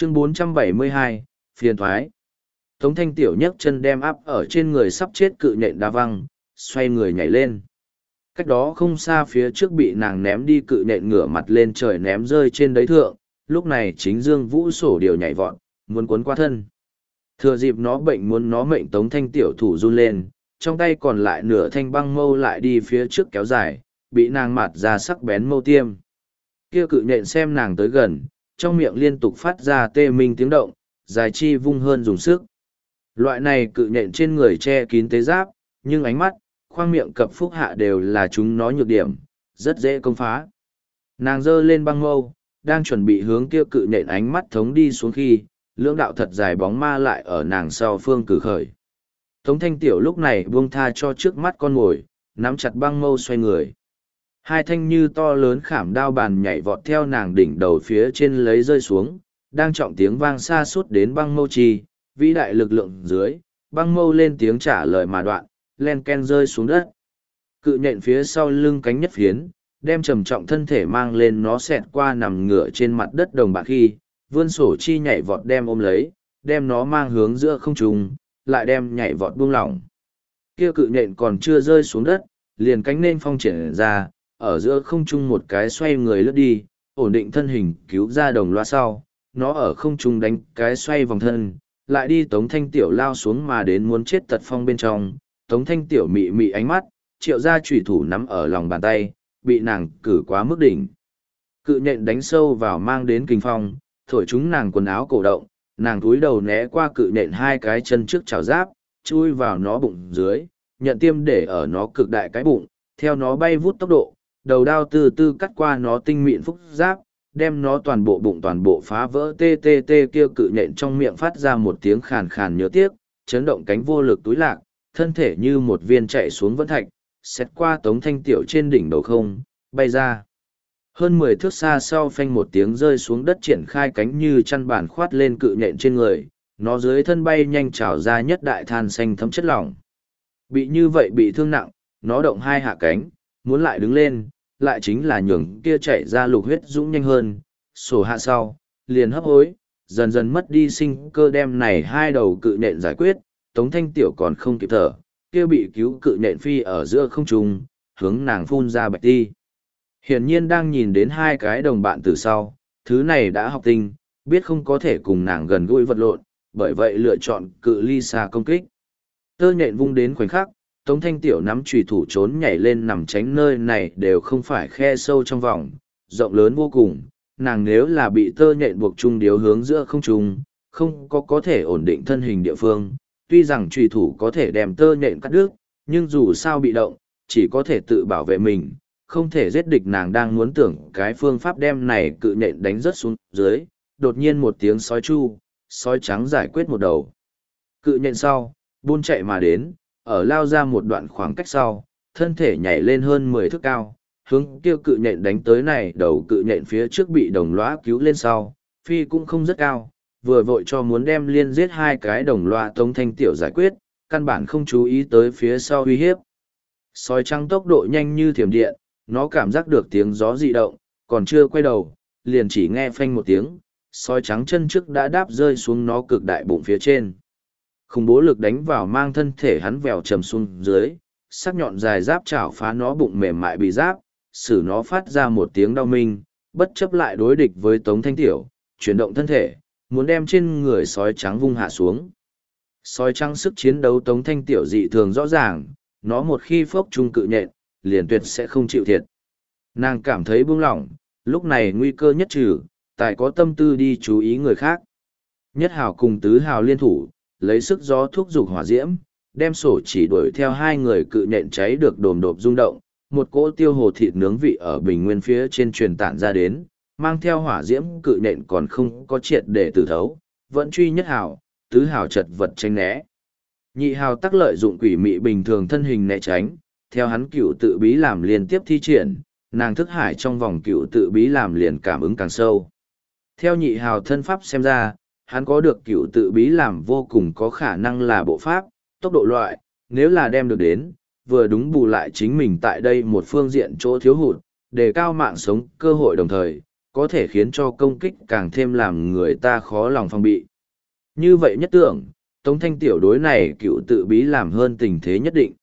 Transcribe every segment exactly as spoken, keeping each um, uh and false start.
Chương bốn trăm bảy mươi hai, phiền thoái. Tống Thanh Tiểu nhấc chân đem áp ở trên người sắp chết cự nhện đá văng, xoay người nhảy lên. Cách đó không xa phía trước bị nàng ném đi cự nhện ngửa mặt lên trời ném rơi trên đấy thượng, lúc này chính Dương Vũ sổ điều nhảy vọt, muốn cuốn qua thân. Thừa dịp nó bệnh muốn nó mệnh Tống Thanh Tiểu thủ run lên, trong tay còn lại nửa thanh băng mâu lại đi phía trước kéo dài, bị nàng mạt ra sắc bén mâu tiêm. Kia cự nhện xem nàng tới gần, trong miệng liên tục phát ra tê minh tiếng động, dài chi vung hơn dùng sức. Loại này cự nhện trên người che kín tế giáp, nhưng ánh mắt, khoang miệng cập phúc hạ đều là chúng nó nhược điểm, rất dễ công phá. Nàng giơ lên băng mâu, đang chuẩn bị hướng kia cự nhện ánh mắt thống đi xuống khi, lưỡng đạo thật dài bóng ma lại ở nàng sau phương cử khởi. Tống Thanh Tiểu lúc này buông tha cho trước mắt con mồi, nắm chặt băng mâu xoay người. Hai thanh như to lớn khảm đao bàn nhảy vọt theo nàng đỉnh đầu phía trên lấy rơi xuống, đang trọng tiếng vang xa suốt đến băng mâu chi, vĩ đại lực lượng dưới, băng mâu lên tiếng trả lời mà đoạn, len ken rơi xuống đất. Cự nhện phía sau lưng cánh nhất phiến, đem trầm trọng thân thể mang lên nó xẹt qua nằm ngửa trên mặt đất đồng bạc khi, vươn sổ chi nhảy vọt đem ôm lấy, đem nó mang hướng giữa không trung, lại đem nhảy vọt buông lỏng. Kia cự nhện còn chưa rơi xuống đất, liền cánh nên phong triển ra, ở giữa không trung một cái xoay người lướt đi, ổn định thân hình cứu ra đồng loa sau, nó ở không trung đánh cái xoay vòng thân, lại đi Tống Thanh Tiểu lao xuống mà đến muốn chết tật phong bên trong, Tống Thanh Tiểu mị mị ánh mắt, triệu ra chủy thủ nắm ở lòng bàn tay, bị nàng cử quá mức đỉnh. Cự nhện đánh sâu vào mang đến kinh phong, thổi chúng nàng quần áo cổ động, nàng túi đầu né qua cự nhện hai cái chân trước chảo giáp, chui vào nó bụng dưới, nhận tiêm để ở nó cực đại cái bụng, theo nó bay vút tốc độ, đầu đao từ từ cắt qua nó tinh mịn phúc giáp, đem nó toàn bộ bụng toàn bộ phá vỡ tê tê tê kêu cự nhện trong miệng phát ra một tiếng khàn khàn nhớ tiếc, chấn động cánh vô lực túi lạc, thân thể như một viên chạy xuống vẫn thạch, xét qua Tống Thanh Tiểu trên đỉnh đầu không, bay ra. Hơn mười thước xa sau phanh một tiếng rơi xuống đất triển khai cánh như chăn bản khoát lên cự nhện trên người, nó dưới thân bay nhanh trào ra nhất đại than xanh thấm chất lỏng. Bị như vậy bị thương nặng, nó động hai hạ cánh, muốn lại đứng lên, lại chính là nhường kia chạy ra lục huyết dũng nhanh hơn, sổ hạ sau, liền hấp hối, dần dần mất đi sinh cơ đem này hai đầu cự nhện giải quyết, Tống Thanh Tiểu còn không kịp thở, kia bị cứu cự nhện phi ở giữa không trung, hướng nàng phun ra bạch ti. Hiển nhiên đang nhìn đến hai cái đồng bạn từ sau, thứ này đã học tinh, biết không có thể cùng nàng gần gũi vật lộn, bởi vậy lựa chọn cự ly xa công kích. Tơ nhện vung đến khoảnh khắc, Tống Thanh Tiểu nắm chùy thủ trốn nhảy lên nằm tránh nơi này đều không phải khe sâu trong vòng, rộng lớn vô cùng, nàng nếu là bị tơ nhện buộc chung điếu hướng giữa không trung, không có có thể ổn định thân hình địa phương, tuy rằng chùy thủ có thể đem tơ nhện cắt đứt, nhưng dù sao bị động, chỉ có thể tự bảo vệ mình, không thể giết địch. Nàng đang muốn tưởng cái phương pháp đem này cự nhện đánh rớt xuống dưới, đột nhiên một tiếng sói chu, sói trắng giải quyết một đầu. Cự nhện sau, buôn chạy mà đến, ở lao ra một đoạn khoảng cách sau, thân thể nhảy lên hơn mười thước cao, hướng kêu cự nhện đánh tới này đầu cự nhện phía trước bị đồng loa cứu lên sau, phi cũng không rất cao, vừa vội cho muốn đem liên giết hai cái đồng loa Tống Thanh Tiểu giải quyết, căn bản không chú ý tới phía sau uy hiếp. Sói trắng tốc độ nhanh như thiểm điện, nó cảm giác được tiếng gió dị động, còn chưa quay đầu, liền chỉ nghe phanh một tiếng, sói trắng chân trước đã đáp rơi xuống nó cực đại bụng phía trên. Khủng bố lực đánh vào mang thân thể hắn vèo trầm xuống dưới, sắc nhọn dài giáp chảo phá nó bụng mềm mại bị giáp, xử nó phát ra một tiếng đau minh, bất chấp lại đối địch với Tống Thanh Tiểu, chuyển động thân thể, muốn đem trên người sói trắng vung hạ xuống. Sói trắng sức chiến đấu Tống Thanh Tiểu dị thường rõ ràng, nó một khi phốc trung cự nhện, liền tuyệt sẽ không chịu thiệt. Nàng cảm thấy buông lỏng, lúc này nguy cơ nhất trừ, tài có tâm tư đi chú ý người khác. Nhất hào cùng tứ hào liên thủ, lấy sức gió thúc giục hỏa diễm, đem sổ chỉ đuổi theo hai người cự nhện cháy được đồm đột rung động, một cỗ tiêu hồ thịt nướng vị ở bình nguyên phía trên truyền tản ra đến, mang theo hỏa diễm cự nhện còn không có triệt để tử thấu, vẫn truy nhất hào, tứ hào chật vật tranh né. Nhị hào tắc lợi dụng quỷ mị bình thường thân hình né tránh, theo hắn cựu tự bí làm liên tiếp thi triển, nàng thức hải trong vòng cựu tự bí làm liền cảm ứng càng sâu. Theo nhị hào thân pháp xem ra, hắn có được cựu tự bí làm vô cùng có khả năng là bộ pháp, tốc độ loại, nếu là đem được đến, vừa đúng bù lại chính mình tại đây một phương diện chỗ thiếu hụt, đề cao mạng sống cơ hội đồng thời, có thể khiến cho công kích càng thêm làm người ta khó lòng phòng bị. Như vậy nhất tưởng, Tống Thanh tiểu đối này cựu tự bí làm hơn tình thế nhất định.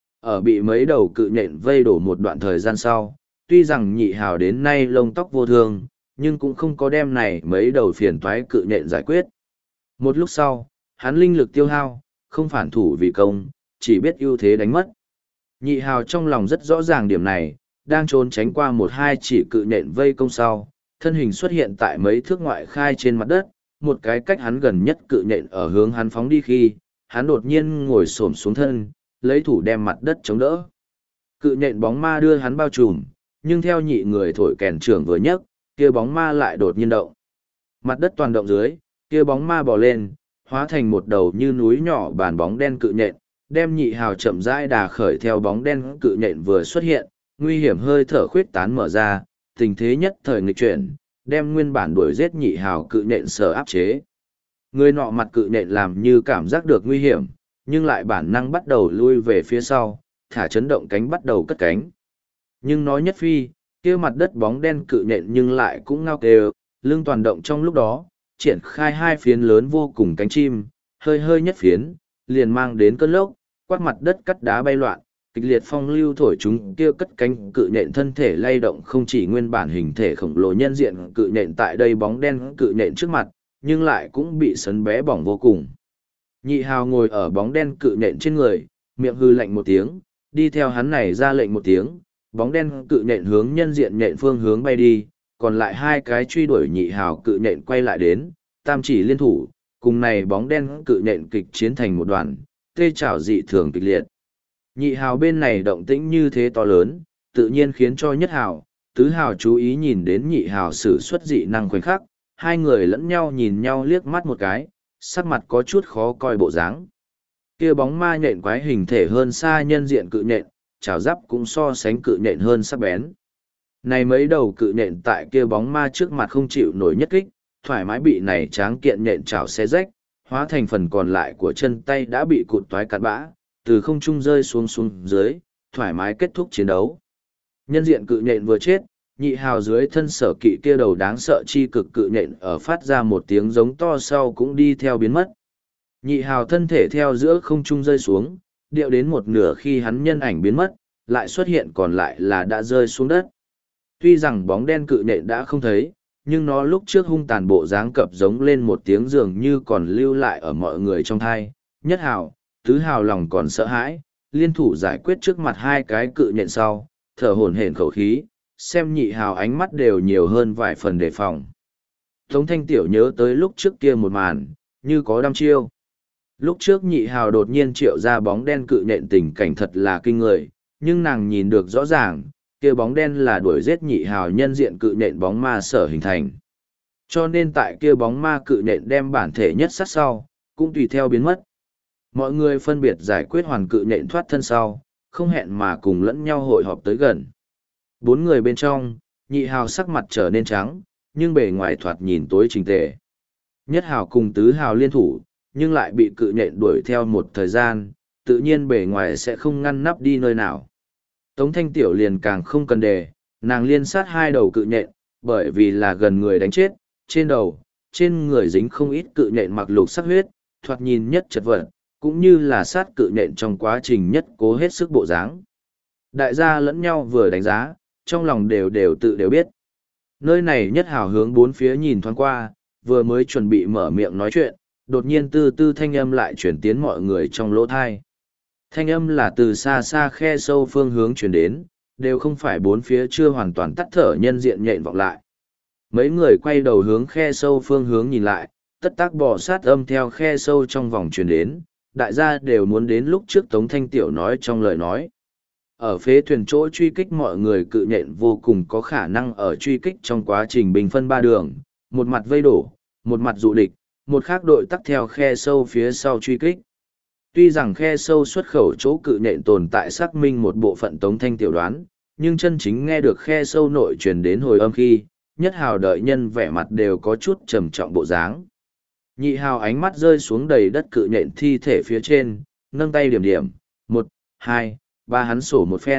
Ở bị mấy đầu cự nhện vây đổ một đoạn thời gian sau, tuy rằng nhị hào đến nay lông tóc vô thương, nhưng cũng không có đem này mấy đầu phiền toái cự nhện giải quyết. Một lúc sau, hắn linh lực tiêu hao, không phản thủ vì công, chỉ biết ưu thế đánh mất. Nhị hào trong lòng rất rõ ràng điểm này, đang trốn tránh qua một hai chỉ cự nhện vây công sau, thân hình xuất hiện tại mấy thước ngoại khai trên mặt đất, một cái cách hắn gần nhất cự nhện ở hướng hắn phóng đi khi, hắn đột nhiên ngồi xổm xuống thân, lấy thủ đem mặt đất chống đỡ. Cự nhện bóng ma đưa hắn bao trùm, nhưng theo nhị người thổi kèn trưởng vừa nhấc, kia bóng ma lại đột nhiên động. Mặt đất toàn động dưới, kia bóng ma bò lên, hóa thành một đầu như núi nhỏ bàn bóng đen cự nhện, đem nhị hào chậm rãi đà khởi theo bóng đen cự nhện vừa xuất hiện, nguy hiểm hơi thở khuyết tán mở ra, tình thế nhất thời nghịch chuyển, đem nguyên bản đuổi giết nhị hào cự nhện sở áp chế. Người nọ mặt cự nhện làm như cảm giác được nguy hiểm, nhưng lại bản năng bắt đầu lui về phía sau, thả chấn động cánh bắt đầu cất cánh. Nhưng nói nhất phi, kia mặt đất bóng đen cự nhện nhưng lại cũng ngao kêu, lưng toàn động trong lúc đó, triển khai hai phiến lớn vô cùng cánh chim, hơi hơi nhất phiến, liền mang đến cơn lốc, quát mặt đất cắt đá bay loạn, kịch liệt phong lưu thổi chúng kia cất cánh cự nhện thân thể lay động không chỉ nguyên bản hình thể khổng lồ nhân diện cự nhện tại đây bóng đen cự nhện trước mặt, nhưng lại cũng bị sấn bé bỏng vô cùng. Nhị hào ngồi ở bóng đen cự nhện trên người, miệng hư lạnh một tiếng, đi theo hắn này ra lệnh một tiếng, bóng đen cự nhện hướng nhân diện nhện phương hướng bay đi, còn lại hai cái truy đuổi nhị hào cự nhện quay lại đến, tam chỉ liên thủ, cùng này bóng đen cự nhện kịch chiến thành một đoàn, tê trảo dị thường kịch liệt. Nhị hào bên này động tĩnh như thế to lớn, tự nhiên khiến cho nhất hào, tứ hào chú ý nhìn đến nhị hào sử xuất dị năng khoảnh khắc, hai người lẫn nhau nhìn nhau liếc mắt một cái, sắc mặt có chút khó coi bộ dáng. Kia bóng ma nhện quái hình thể hơn xa nhân diện cự nhện, chảo giáp cũng so sánh cự nhện hơn sắc bén. Này mấy đầu cự nhện tại kia bóng ma trước mặt không chịu nổi nhất kích, thoải mái bị này tráng kiện nhện chảo xé rách, hóa thành phần còn lại của chân tay đã bị cụt toái cắt bã, từ không trung rơi xuống xuống dưới, thoải mái kết thúc chiến đấu. Nhân diện cự nhện vừa chết, nhị hào dưới thân sở kỵ kia đầu đáng sợ chi cực cự nhện ở phát ra một tiếng giống to sau cũng đi theo biến mất. Nhị hào thân thể theo giữa không trung rơi xuống, điệu đến một nửa khi hắn nhân ảnh biến mất, lại xuất hiện còn lại là đã rơi xuống đất. Tuy rằng bóng đen cự nhện đã không thấy, nhưng nó lúc trước hung tàn bộ dáng cập giống lên một tiếng dường như còn lưu lại ở mọi người trong thai. Nhất hào, tứ hào lòng còn sợ hãi, liên thủ giải quyết trước mặt hai cái cự nhện sau, thở hổn hển khẩu khí, xem nhị hào ánh mắt đều nhiều hơn vài phần đề phòng. Tống Thanh Tiểu nhớ tới lúc trước kia một màn, như có đăm chiêu. Lúc trước nhị hào đột nhiên triệu ra bóng đen cự nhện tình cảnh thật là kinh người, nhưng nàng nhìn được rõ ràng, kia bóng đen là đuổi giết nhị hào nhân diện cự nhện bóng ma sở hình thành. Cho nên tại kia bóng ma cự nhện đem bản thể nhất sát sau, cũng tùy theo biến mất. Mọi người phân biệt giải quyết hoàn cự nhện thoát thân sau, không hẹn mà cùng lẫn nhau hội họp tới gần. Bốn người bên trong, nhị hào sắc mặt trở nên trắng, nhưng bề ngoài thoạt nhìn tối chỉnh tề. Nhất hào cùng tứ hào liên thủ, nhưng lại bị cự nhện đuổi theo một thời gian, tự nhiên bề ngoài sẽ không ngăn nắp đi nơi nào. Tống Thanh Tiểu liền càng không cần đề, nàng liên sát hai đầu cự nhện, bởi vì là gần người đánh chết, trên đầu, trên người dính không ít cự nhện mặc lục sắc huyết, thoạt nhìn nhất chật vật, cũng như là sát cự nhện trong quá trình nhất cố hết sức bộ dáng. Đại gia lẫn nhau vừa đánh giá, trong lòng đều đều tự đều biết. Nơi này nhất hào hướng bốn phía nhìn thoáng qua, vừa mới chuẩn bị mở miệng nói chuyện, đột nhiên tư tư thanh âm lại chuyển tiến mọi người trong lỗ thai. Thanh âm là từ xa xa khe sâu phương hướng chuyển đến, đều không phải bốn phía chưa hoàn toàn tắt thở nhân diện nhện vọng lại. Mấy người quay đầu hướng khe sâu phương hướng nhìn lại, tất tác bò sát âm theo khe sâu trong vòng chuyển đến, đại gia đều muốn đến lúc trước Tống Thanh Tiểu nói trong lời nói. Ở phế thuyền chỗ truy kích mọi người cự nhện vô cùng có khả năng ở truy kích trong quá trình bình phân ba đường, một mặt vây đổ, một mặt dụ địch, một khác đội tắt theo khe sâu phía sau truy kích. Tuy rằng khe sâu xuất khẩu chỗ cự nhện tồn tại xác minh một bộ phận Tống Thanh Tiểu đoán, nhưng chân chính nghe được khe sâu nội truyền đến hồi âm khi, nhất hào đợi nhân vẻ mặt đều có chút trầm trọng bộ dáng. Nhị hào ánh mắt rơi xuống đầy đất cự nhện thi thể phía trên, nâng tay điểm điểm, một, hai, ba hắn sổ một phen,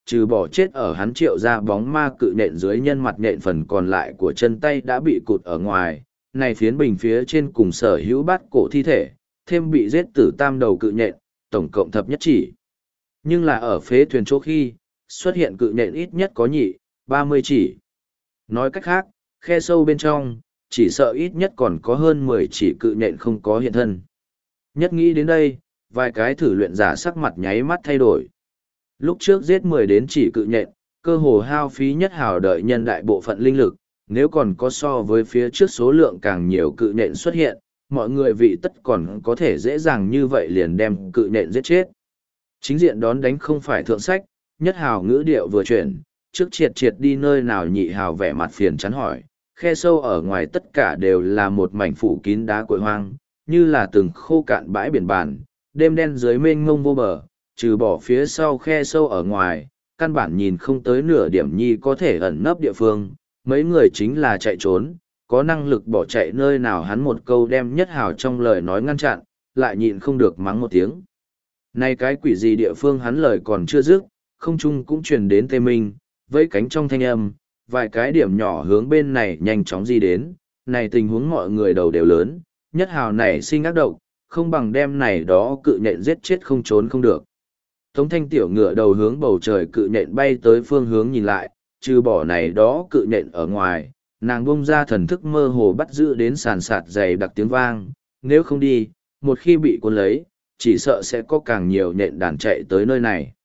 trừ bỏ chết ở hắn triệu ra bóng ma cự nện dưới nhân mặt nện phần còn lại của chân tay đã bị cụt ở ngoài, này phiến bình phía trên cùng sở hữu bát cổ thi thể, thêm bị giết tử tam đầu cự nện, tổng cộng thập nhất chỉ. Nhưng là ở phế thuyền chỗ khi, xuất hiện cự nện ít nhất có nhị, ba mươi chỉ. Nói cách khác, khe sâu bên trong, chỉ sợ ít nhất còn có hơn mười chỉ cự nện không có hiện thân. Nhất nghĩ đến đây, vài cái thử luyện giả sắc mặt nháy mắt thay đổi. Lúc trước giết mười đến chỉ cự nện, cơ hồ hao phí nhất hào đợi nhân đại bộ phận linh lực, nếu còn có so với phía trước số lượng càng nhiều cự nện xuất hiện, mọi người vị tất còn có thể dễ dàng như vậy liền đem cự nện giết chết. Chính diện đón đánh không phải thượng sách, nhất hào ngữ điệu vừa chuyển, trước triệt triệt đi nơi nào nhị hào vẻ mặt phiền chán hỏi, khe sâu ở ngoài tất cả đều là một mảnh phủ kín đá cội hoang, như là từng khô cạn bãi biển bàn, đêm đen dưới mênh mông vô bờ, trừ bỏ phía sau khe sâu ở ngoài, căn bản nhìn không tới nửa điểm nhi có thể ẩn nấp địa phương, mấy người chính là chạy trốn, có năng lực bỏ chạy nơi nào hắn một câu đem nhất hào trong lời nói ngăn chặn, lại nhịn không được mắng một tiếng. Này cái quỷ gì địa phương hắn lời còn chưa dứt, không trung cũng truyền đến tê minh, với cánh trong thanh âm, vài cái điểm nhỏ hướng bên này nhanh chóng di đến, này tình huống mọi người đầu đều lớn, nhất hào này sinh ác độc, không bằng đem này đó cự nhện giết chết không trốn không được. Tống thanh tiểu ngựa đầu hướng bầu trời cự nhện bay tới phương hướng nhìn lại, trừ bỏ này đó cự nhện ở ngoài, nàng bông ra thần thức mơ hồ bắt giữ đến sàn sạt dày đặc tiếng vang, nếu không đi, một khi bị cuốn lấy, chỉ sợ sẽ có càng nhiều nhện đàn chạy tới nơi này.